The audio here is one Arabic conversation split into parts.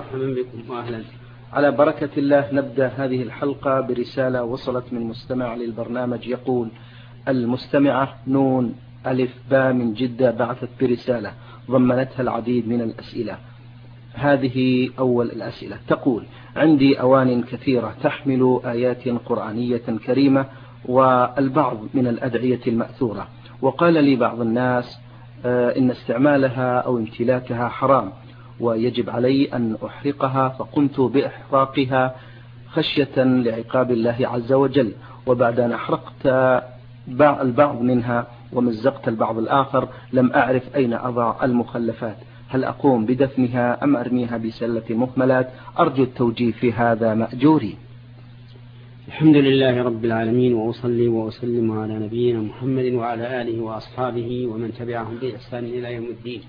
مرحبا بكم وأهلا. على بركة الله نبدأ هذه الحلقة برسالة وصلت من مستمع للبرنامج يقول: المستمعة نون ألف باء من جدة بعثت برسالة ضمنتها العديد من الأسئلة. هذه أول الأسئلة، تقول: عندي أوان كثيرة تحمل آيات قرآنية كريمة والبعض من الأدعية المأثورة، وقال لي بعض الناس إن استعمالها أو امتلاكها حرام ويجب علي أن أحرقها، فقمت بإحراقها خشية لعقاب الله عز وجل، وبعد أن أحرقت البعض منها ومزقت البعض الآخر لم أعرف أين أضع المخلفات، هل أقوم بدفنها أم أرميها بسلة مهملات؟ أرجو التوجيه في هذا مأجوري. الحمد لله رب العالمين، وأصلي وأسلم على نبينا محمد وعلى آله وأصحابه ومن تبعهم بإحسان إلى يوم الدين.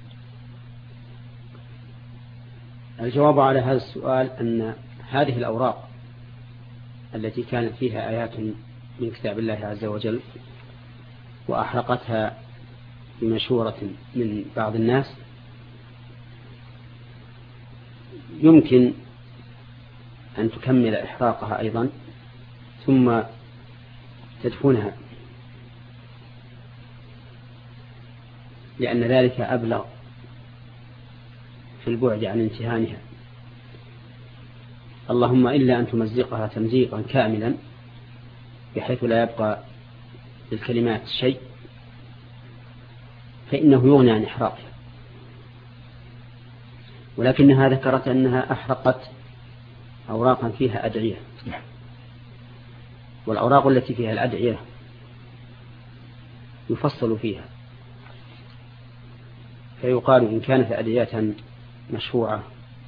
الجواب على هذا السؤال أن هذه الأوراق التي كانت فيها آيات من كتاب الله عز وجل وأحرقتها بمشورة من بعض الناس يمكن أن تكمل إحراقها أيضا ثم تدفنها، لأن ذلك أبلغ في البعد عن امتهانها، اللهم إلا أن تمزقها تمزيقا كاملا بحيث لا يبقى للكلمات شيء، فإنه يغني عن إحراقها. ولكنها ذكرت أنها أحرقت أوراقا فيها أدعية، والأوراق التي فيها الأدعية يفصل فيها، فيقال إن كانت أدعية مشروعة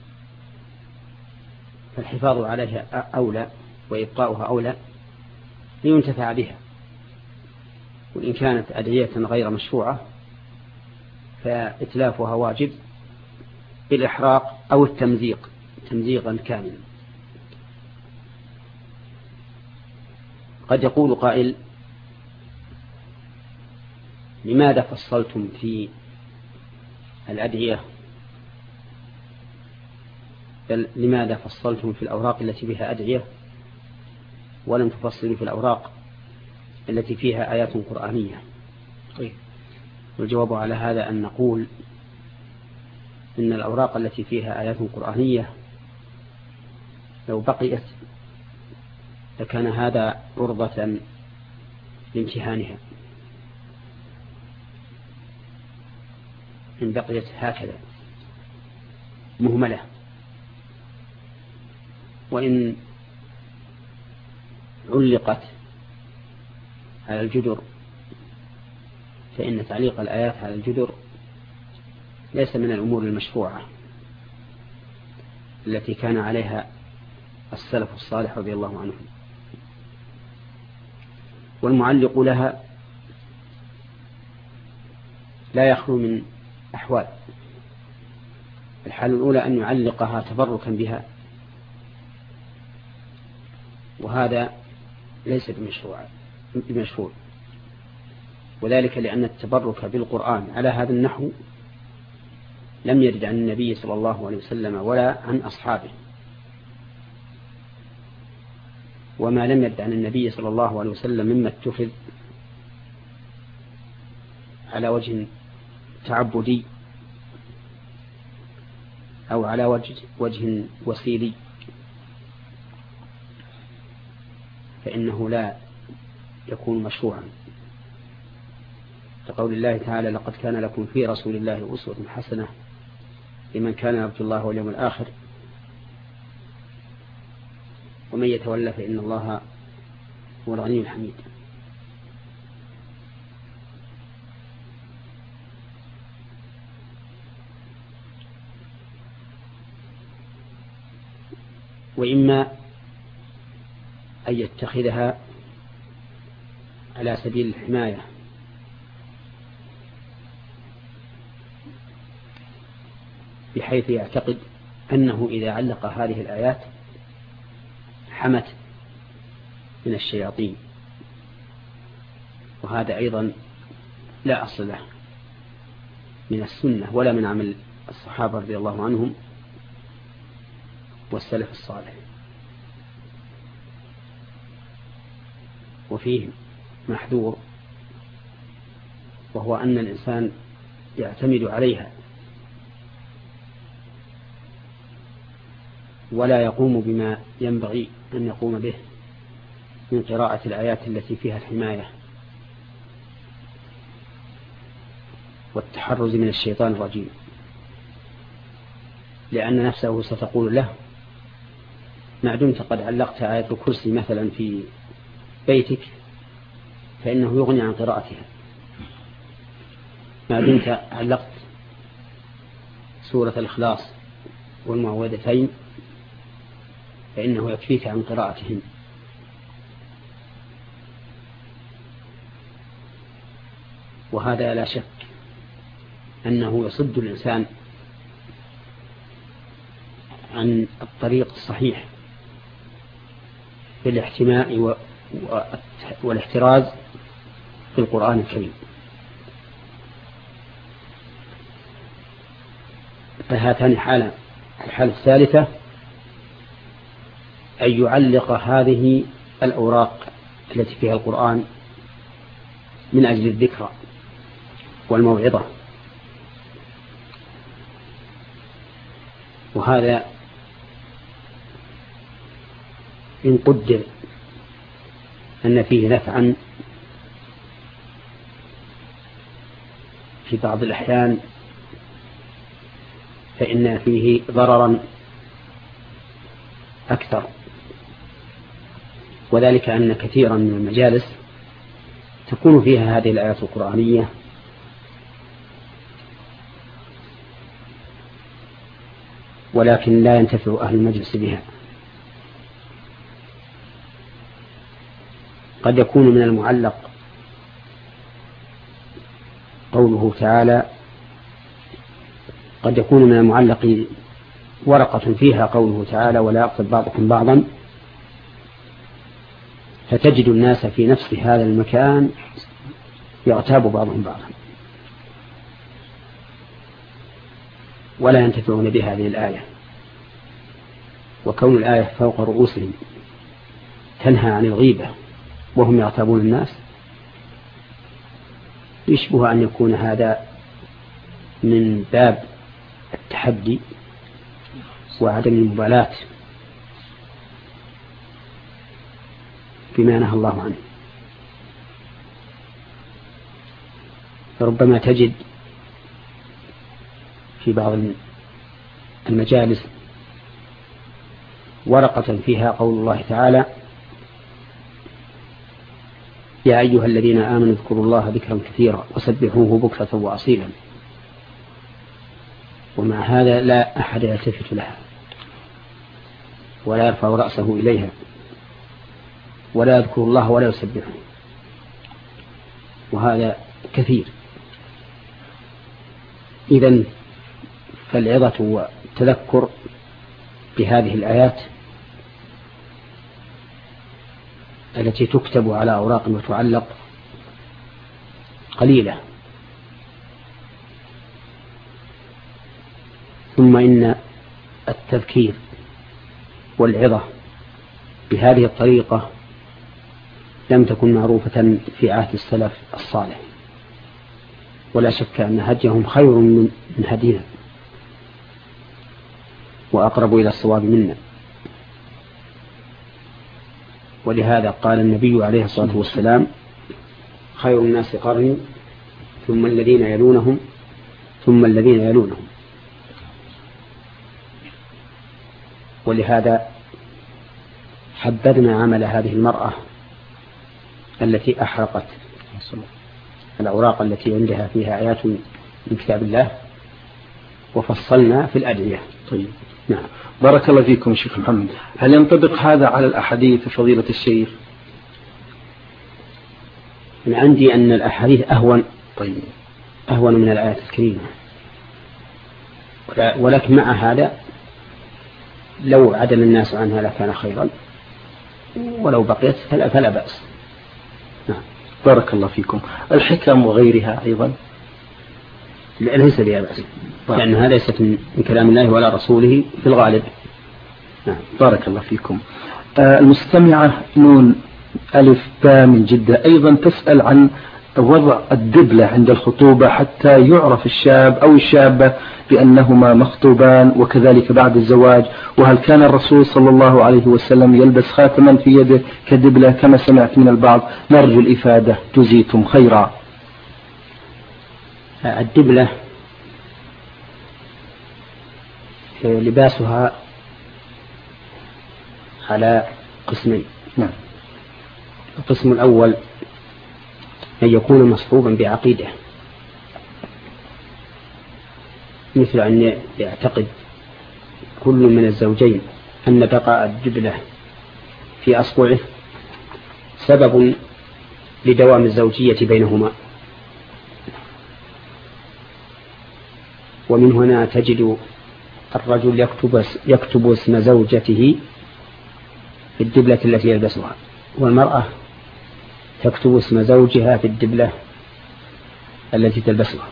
فالحفاظ عليها أولى وإبقاؤها أولى لينتفع بها، وإن كانت أدعية غير مشروعة فإتلافها واجب بالإحراق أو التمزيق تمزيقا كاملا. قد يقول قائل: لماذا فصلتم في الأدعية؟ بل لماذا فصلتم في الأوراق التي فيها أدعية ولم تفصلوا في الأوراق التي فيها آيات قرآنية؟ والجواب على هذا أن نقول إن الأوراق التي فيها آيات قرآنية لو بقيت لكان هذا عرضة لامتهانها، إن بقيت هكذا مهملة. وإن علقت على الجدر فإن تعليق الآيات على الجدر ليس من الأمور المشروعة التي كان عليها السلف الصالح رضي الله عنهم. والمعلق لها لا يخلو من أحوال: الحالة الأولى أن يعلقها تبركا بها، وهذا ليس بمشروع، وذلك لأن التبرك بالقرآن على هذا النحو لم يرد عن النبي صلى الله عليه وسلم ولا عن أصحابه، وما لم يرد عن النبي صلى الله عليه وسلم مما اتخذ على وجه تعبدي أو على وجه وسيلي فإنه لا يكون مشروعا، كقول الله تعالى: لقد كان لكم في رسول الله أسوة حسنة لمن كان يرجو الله واليوم الآخر ومن يتولى فإن الله هو الغني الحميد. وإما أن يتخذها على سبيل الحماية، بحيث يعتقد أنه إذا علق هذه الآيات حمت من الشياطين، وهذا أيضا لا أصل له من السنة ولا من عمل الصحابة رضي الله عنهم، والسلف الصالح. وفيه محذور، وهو أن الإنسان يعتمد عليها ولا يقوم بما ينبغي أن يقوم به من قراءة الآيات التي فيها الحماية والتحرز من الشيطان الرجيم، لأن نفسه ستقول له: ما دمت قد علقت آية الكرسي مثلا في بيتك فإنه يغني عن قراءتها، ما دمت علقت سورة الإخلاص والمعوذتين فإنه يكفيك عن قراءتهم. وهذا لا شك أنه يصد الإنسان عن الطريق الصحيح في الاحتماء والاحتراز في القرآن الكريم. فهاتان الحالة الثالثة أن يعلق هذه الأوراق التي فيها القرآن من أجل الذكرى والموعظة، وهذا إن قدر أن فيه نفعا في بعض الأحيان فإن فيه ضررا أكثر، وذلك أن كثيرا من المجالس تكون فيها هذه الآيات القرآنية ولكن لا ينتفع أهل المجلس بها. قد يكون من المعلق قوله تعالى، قد يكون من المعلق ورقة فيها قوله تعالى: ولا يغتب بعضكم بعضا، فتجد الناس في نفس هذا المكان يغتاب بعضهم بعضا ولا ينتفعون بهذه الآية. وكون الآية فوق رؤوسهم تنهى عن الغيبة وهم يغتابون الناس يشبه أن يكون هذا من باب التحدي وعدم المبالاة بما نهى الله عنه. فربما تجد في بعض المجالس ورقة فيها قول الله تعالى: يا أيها الذين آمنوا اذكروا الله ذكرا كثيرا وسبحوه بكرة وأصيلا، ومع هذا لا أحد يلتفت لها ولا يرفع رأسه إليها ولا يذكر الله ولا يسبحه، وهذا كثير. إذن فالعظة والتذكر بهذه الآيات التي تكتب على أوراق وتعلق قليلة. ثم إن التذكير والعظة بهذه الطريقة لم تكن معروفة في عهد السلف الصالح، ولا شك أن هديهم خير من هدينا وأقرب إلى الصواب منا. ولهذا قال النبي عليه الصلاة والسلام: خير الناس قرني ثم الذين يلونهم ثم الذين يلونهم. ولهذا حبذنا عمل هذه المرأة التي أحرقت الأوراق التي عندها فيها آيات من كتاب الله، وفصلنا في الأدعية. طيب، نعم. بارك الله فيكم شيخ محمد. هل ينطبق هذا على الأحاديث فضيلة الشيخ؟ أنا عندي أن الأحاديث أهون. طيب. أهون من الآيات الكريمة، ولكن مع هذا لو عدل الناس عنها لكان خيرا، ولو بقيت فلا بأس. نعم. بارك الله فيكم. الحكم وغيرها أيضا ليس بها بأس، لأن هذا ليست من كلام الله ولا رسوله في الغالب. نعم. بارك الله فيكم. المستمعة نون ألف باء من جدة أيضا تسأل عن وضع الدبلة عند الخطوبة حتى يعرف الشاب أو الشابة بأنهما مخطوبان، وكذلك بعد الزواج، وهل كان الرسول صلى الله عليه وسلم يلبس خاتما في يده كدبلة كما سمعت من البعض؟ نرجو الإفادة جزيتم خيرا. الدبلة لباسها على قسمين. نعم. القسم الأول أن يكون مصحوبا بعقيدة، مثل أن يعتقد كل من الزوجين أن بقاء الدبلة في أصبعه سبب لدوام الزوجية بينهما، ومن هنا تجد الرجل يكتب اسم زوجته في الدبلة التي يلبسها، والمرأة تكتب اسم زوجها في الدبلة التي تلبسها.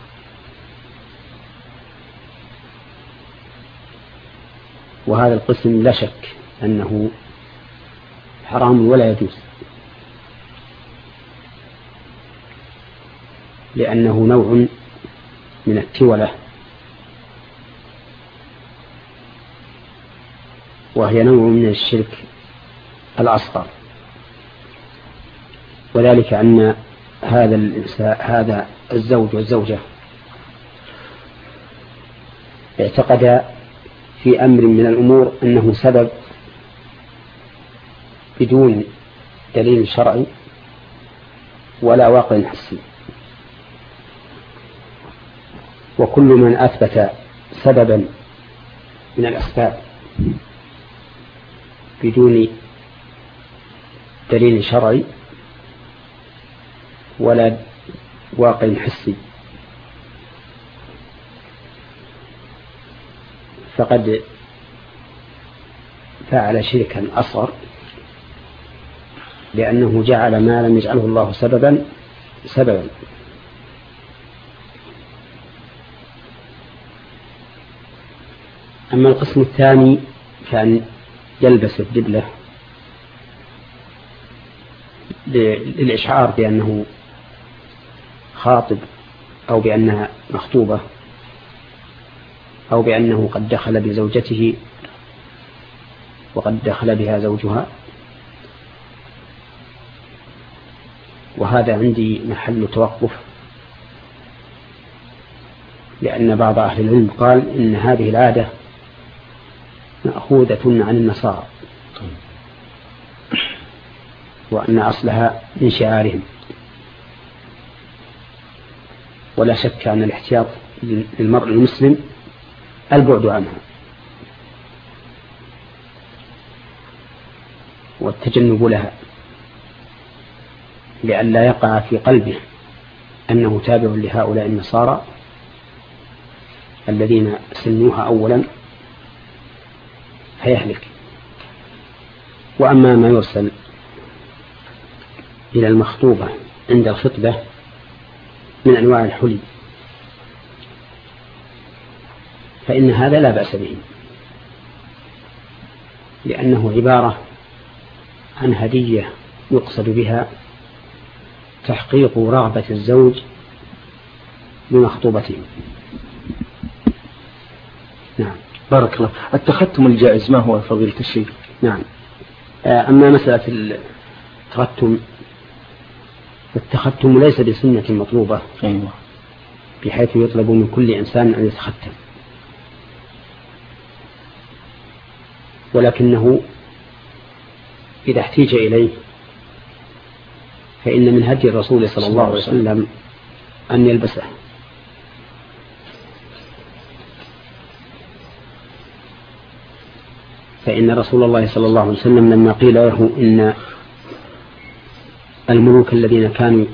وهذا القسم لا شك أنه حرام ولا يجوز، لأنه نوع من التولة، وهي نوع من الشرك الأصغر، وذلك أن هذا الزوج والزوجة اعتقد في أمر من الأمور أنه سبب بدون دليل شرعي ولا واقع حسي، وكل من أثبت سببا من الأسباب بدون دليل شرعي ولا واقع حسي فقد فعل شركا أصغر، لأنه جعل ما لم يجعله الله سببا. أما القسم الثاني كان يلبس الدبلة للإشعار بأنه خاطب أو بأنها مخطوبة أو بأنه قد دخل بزوجته وقد دخل بها زوجها، وهذا عندي محل توقف، لأن بعض أهل العلم قال إن هذه العادة مأخوذة عن النصارى، وأن أصلها من شعارهم، ولا شك أن الاحتياط للمرء المسلم البعد عنها والتجنب لها، لئلا يقع في قلبه أنه تابع لهؤلاء النصارى الذين سنوها أولا فيهلك. وأما ما يرسل إلى المخطوبة عند الخطبة من أنواع الحلي فإن هذا لا بأس به، لأنه عبارة عن هدية يقصد بها تحقيق رغبة الزوج بمخطوبته. نعم. بارك الله. التختم الجائز ما هو فضيلة الشيخ؟ نعم. أما مسألة التختم، التختم ليس بسنة مطلوبة، أيوة، بحيث يطلب من كل إنسان أن يتختم، ولكنه إذا احتيج إليه فإن من هدي الرسول صلى الله عليه وسلم أن يلبسه، فإن رسول الله صلى الله عليه وسلم لما قيل له إن الملوك الذين كانوا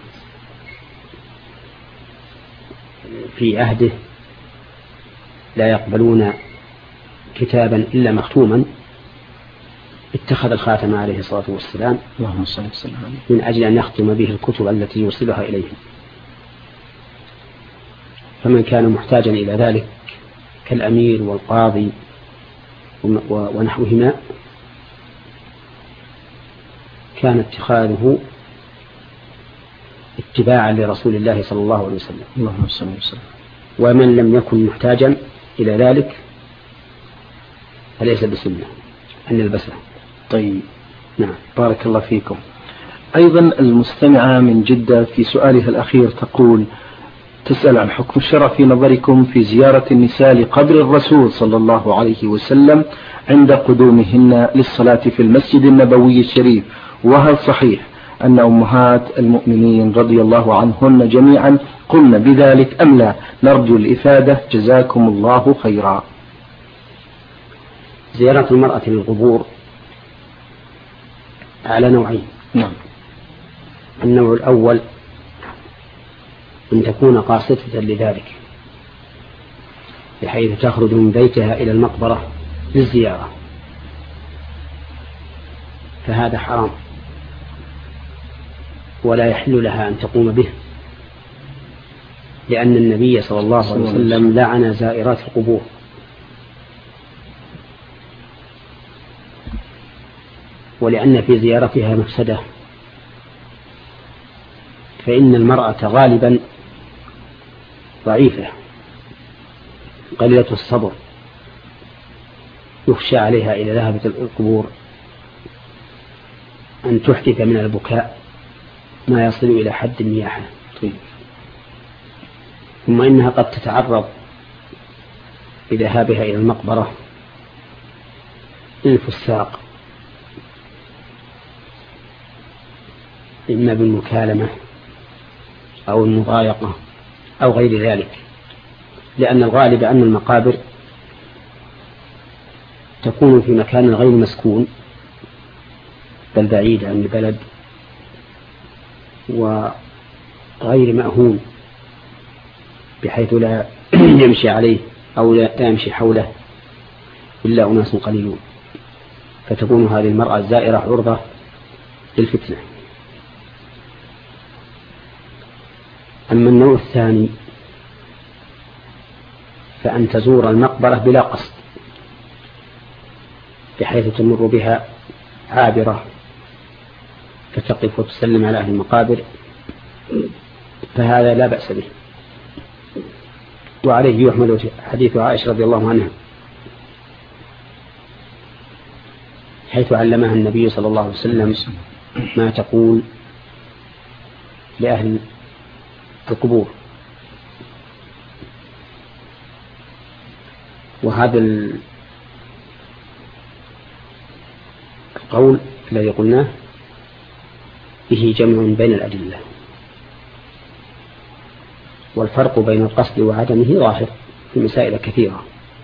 في عهده لا يقبلون كتابا إلا مختوما، اتخذ الخاتم عليه الصلاة والسلام من أجل أن يختم به الكتب التي يوصلها إليهم. فمن كان محتاجا إلى ذلك كالأمير والقاضي ونحوهما كان اتخاذه اتباعا لرسول الله صلى الله عليه وسلم. اللهم صل وسلم. ومن لم يكن محتاجا إلى ذلك فليس بسنة أن يلبسه. طيب، نعم. بارك الله فيكم. أيضا المستمعة من جدة في سؤالها الأخير تسأل عن حكم الشرع في نظركم في زيارة النساء لقبر الرسول صلى الله عليه وسلم عند قدومهن للصلاة في المسجد النبوي الشريف، وهل صحيح أن أمهات المؤمنين رضي الله عنهن جميعا قلن بذلك أم لا؟ نرجو الإفادة جزاكم الله خيرا. زيارة المرأة للقبور على نوعين. نعم. النوع الأول أن تكون قاصدة لذلك بحيث تخرج من بيتها إلى المقبرة للزيارة، فهذا حرام ولا يحل لها أن تقوم به، لأن النبي صلى الله عليه وسلم لعن زائرات القبور. ولأن في زيارتها مفسدة، فإن المرأة غالبا ضعيفة قليلة الصبر، يخشى عليها إذا ذهبت القبور أن تحدث من البكاء ما يصل إلى حد النياحة. ثم إنها قد تتعرض بذهابها إلى المقبرة للفساق، إما بالمكالمة أو المضايقة أو غير ذلك، لأن الغالب أن المقابر تكون في مكان غير مسكون بل بعيد عن البلد وغير مأهون، بحيث لا يمشي عليه أو لا يمشي حوله إلا أناس قليلون، فتكون هذه المرأة الزائرة عرضة للفتنة. أما النوع الثاني فأن تزور المقبرة بلا قصد، بحيث تمر بها عابرة فتقف وتسلم على أهل المقابر، فهذا لا بأس به. وعليه يحمل حديث عائشة رضي الله عنها حيث علمها النبي صلى الله عليه وسلم ما تقول لأهل القبور. وهذا القول الذي قلناه به جمع بين الأدلة، والفرق بين القصد وعدمه ظاهر في مسائل كثيرة.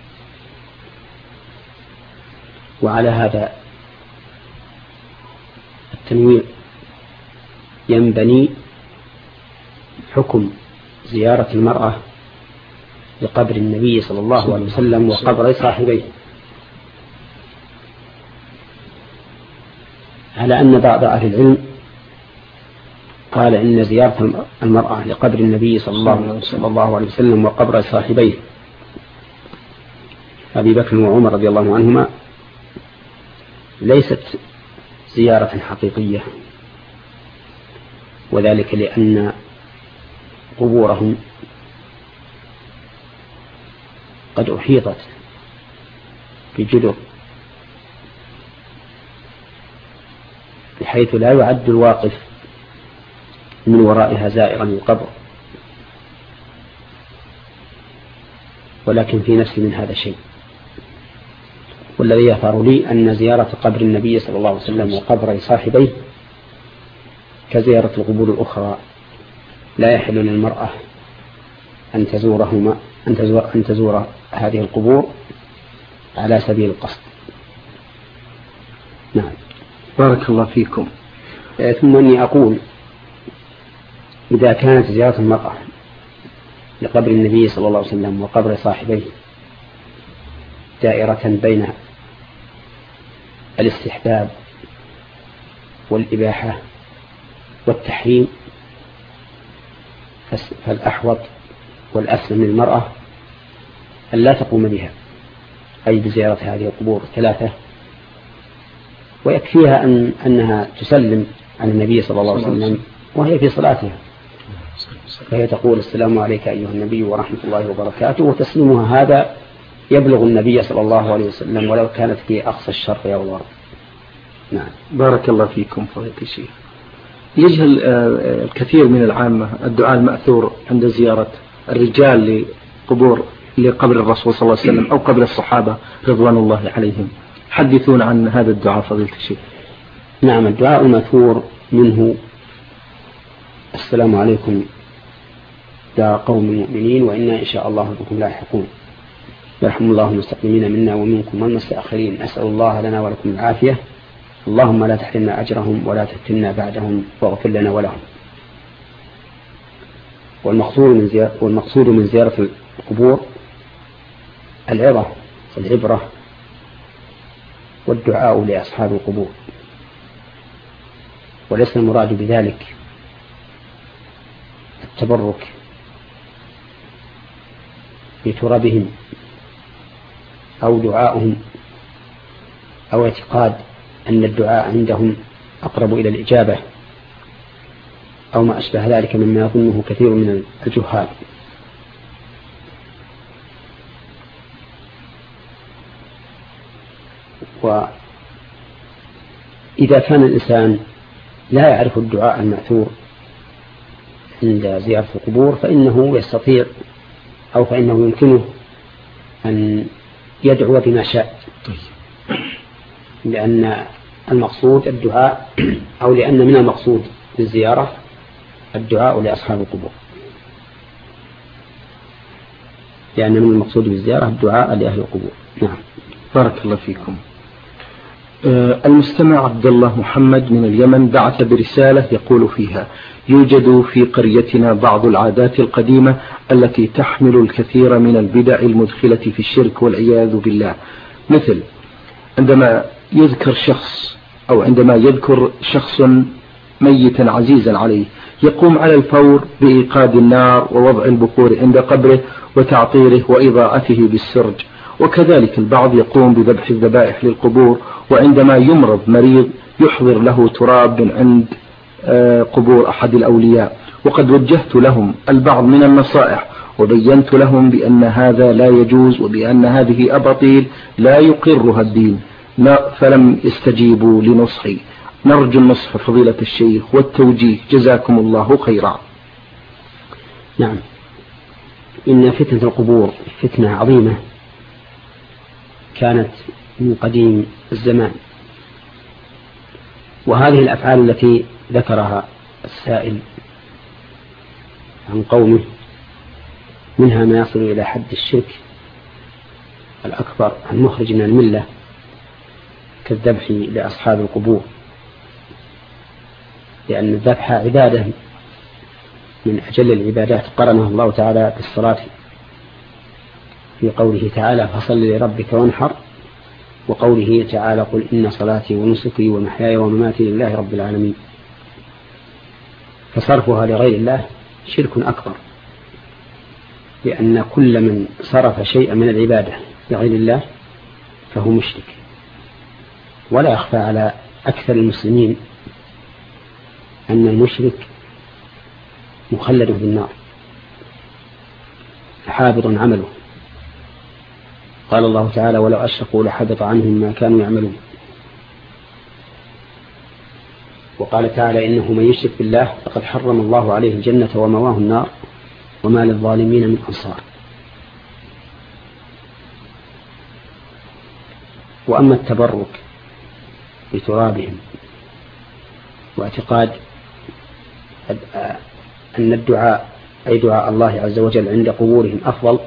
وعلى هذا التنويع ينبني حكم زيارة المرأة لقبر النبي صلى الله عليه وسلم وقبر صاحبيه، على أن بعض أهل العلم قال إن زيارة المرأة لقبر النبي صلى الله عليه وسلم وقبر صاحبيه أبي بكر وعمر رضي الله عنهما ليست زيارة حقيقية، وذلك لأن قبورهم قد أحيطت بجدر بحيث لا يعد الواقف من ورائها زائرا للقبر، ولكن في نفسي من هذا شيء. والذي يظهر لي أن زيارة قبر النبي صلى الله عليه وسلم وقبر صاحبيه كزيارة القبور الأخرى، لا يحل للمرأة أن تزور هذه القبور على سبيل القصد. نعم. بارك الله فيكم. ثم أني أقول إذا كانت زيارة المرأة لقبر النبي صلى الله عليه وسلم وقبر صاحبيه دائرة بين الاستحباب والإباحة والتحريم، فالأحوط والأسلم للمرأة أن لا تقوم بها، أي بزيارة هذه القبور 3، ويكفيها أنها تسلم على النبي صلى الله عليه وسلم وهي في صلاتها، فهي تقول السلام عليك أيها النبي ورحمة الله وبركاته، وتسليمها هذا يبلغ النبي صلى الله عليه وسلم ولو كانت في أقصى الشرق أو الغرب. نعم. بارك الله فيكم فضيلة الشيخ. يجهل الكثير من العامة الدعاء المأثور عند زيارة الرجال لقبر الرسول صلى الله عليه وسلم أو قبر الصحابة رضوان الله عليهم، حدثونا عن هذا الدعاء فضيلة الشيخ. نعم، الدعاء المأثور منه السلام عليكم دار قوم المؤمنين وإنا إن شاء الله بكم لاحقون، يرحم الله المستقدمين منا ومنكم والمستأخرين، أسأل الله لنا ولكم العافية، اللهم لا تحرمنا أجرهم ولا تفتنا بعدهم واغفر لنا ولهم. والمقصود من زيارة القبور العظة والعبرة والدعاء لأصحاب القبور، وليس المراد بذلك التبرك بترابهم أو دعائهم أو اعتقاد أن الدعاء عندهم أقرب إلى الإجابة أو ما أشبه ذلك مما يظنه كثير من الجهال. وإذا كان الإنسان لا يعرف الدعاء المأثور عند زيارة القبور فإنه يستطيع أو فإنه يمكنه أن يدعو بما شاء، لأن المقصود الدعاء أو لأن من المقصود للزيارة الدعاء لأصحاب القبور، لأن من المقصود بالزيارة الدعاء لأهل القبور. نعم. بارك الله فيكم. المستمع عبد الله محمد من اليمن بعث برسالة يقول فيها: يوجد في قريتنا بعض العادات القديمة التي تحمل الكثير من البدع المدخلة في الشرك والعياذ بالله، مثل عندما يذكر شخص ميتا عزيزا عليه يقوم على الفور بإيقاد النار ووضع البخور عند قبره وتعطيره وإضاءته بالسرج، وكذلك البعض يقوم بذبح الذبائح للقبور، وعندما يمرض مريض يحضر له تراب من عند قبور أحد الأولياء. وقد وجهت لهم البعض من النصائح وبينت لهم بأن هذا لا يجوز وبأن هذه أباطيل لا يقرها الدين، فلم يستجيبوا لنصحي. نرجو النصح فضيلة الشيخ والتوجيه، جزاكم الله خيرا. نعم، إن فتنة القبور فتنة عظيمة كانت من قديم الزمان، وهذه الأفعال التي ذكرها السائل عن قومه منها ما يصل إلى حد الشرك الأكبر المخرج من الملة كالذبح لأصحاب القبور، لأن الذبح عبادة من أجل العبادات قرنها الله تعالى بالصلاة في قوله تعالى: فصل لربك وانحر، وقوله تعالى: قل إن صلاتي ونسكي ومحياي ومماتي لله رب العالمين. فصرفها لغير الله شرك أكبر، لأن كل من صرف شيئا من العبادة لغير الله فهو مشرك. ولا يخفى على أكثر المسلمين أن المشرك مخلد في النار حابط عمله، قال الله تعالى: ولو أشركوا لحبط عنهم ما كانوا يعملون. وقال تعالى: إنه من يشرك بالله فقد حرم الله عليه الجنة ومواه النار وما للظالمين من أنصار. وأما التبرك بترابهم واعتقاد أن الدعاء أي دعاء الله عز وجل عند قبورهم أفضل،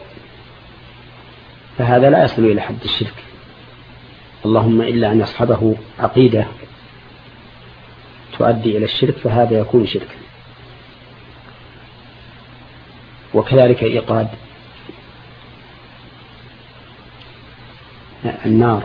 فهذا لا يصل إلى حد الشرك، اللهم إلا أن يصحبه عقيدة تؤدي إلى الشرك، فهذا يكون شركا. وكذلك إيقاد النار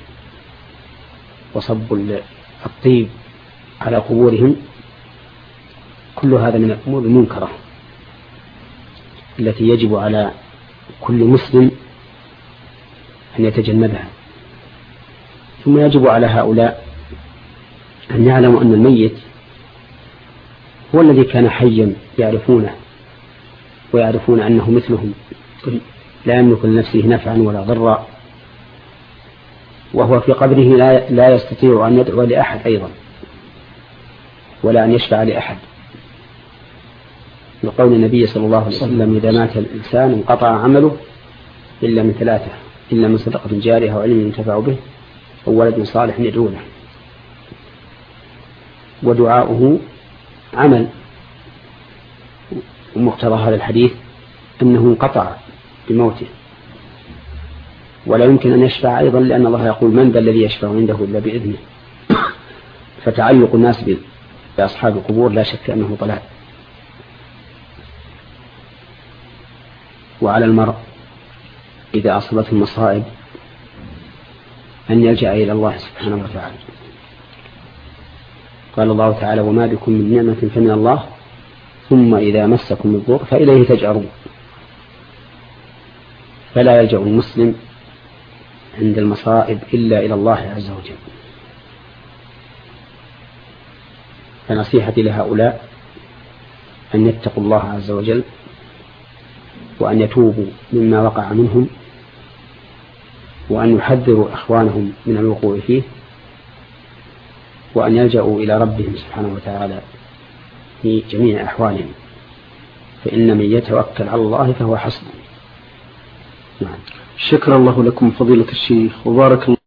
وصب الطيب على قبورهم، كل هذا من الأمور المنكرة التي يجب على كل مسلم أن يتجنبها. ثم يجب على هؤلاء أن يعلموا أن الميت هو الذي كان حيا يعرفونه ويعرفون أنه مثلهم لا يملك لنفسه نفعا ولا ضرا، وهو في قبره لا يستطيع أن يدعو لأحد أيضا ولا أن يشفع لأحد، لقول النبي صلى الله عليه وسلم: إذا مات الإنسان انقطع عمله إلا من ثلاثة: إلا من صدقة جارية وعلم ينتفع به أو ولد صالح يدعو له. ودعاؤه عمل، ومقتضى هذا الحديث أنه انقطع بموته، ولا يمكن أن يشفع أيضا، لأن الله يقول: من ذا الذي يشفع عنده إلا بإذنه. فتعلق الناس بأصحاب القبور لا شك أنه ضلال. وعلى المرء إذا أصابته المصائب أن يلجأ إلى الله سبحانه وتعالى. قال الله تعالى: وما بكم من نعمة فمن الله ثم إذا مسكم الضر فإليه تجأرون. فلا يلجأ المسلم عند المصائب إلا إلى الله عز وجل. فنصيحتي لهؤلاء أن يتقوا الله عز وجل وأن يتوبوا مما وقع منهم، وأن يحذروا إخوانهم من الوقوع فيه، وأن يلجأوا إلى ربهم سبحانه وتعالى في جميع أحوالهم، فإن من يتوكل على الله فهو حسبه. نعم. شكر الله لكم فضيلة الشيخ وبارك الله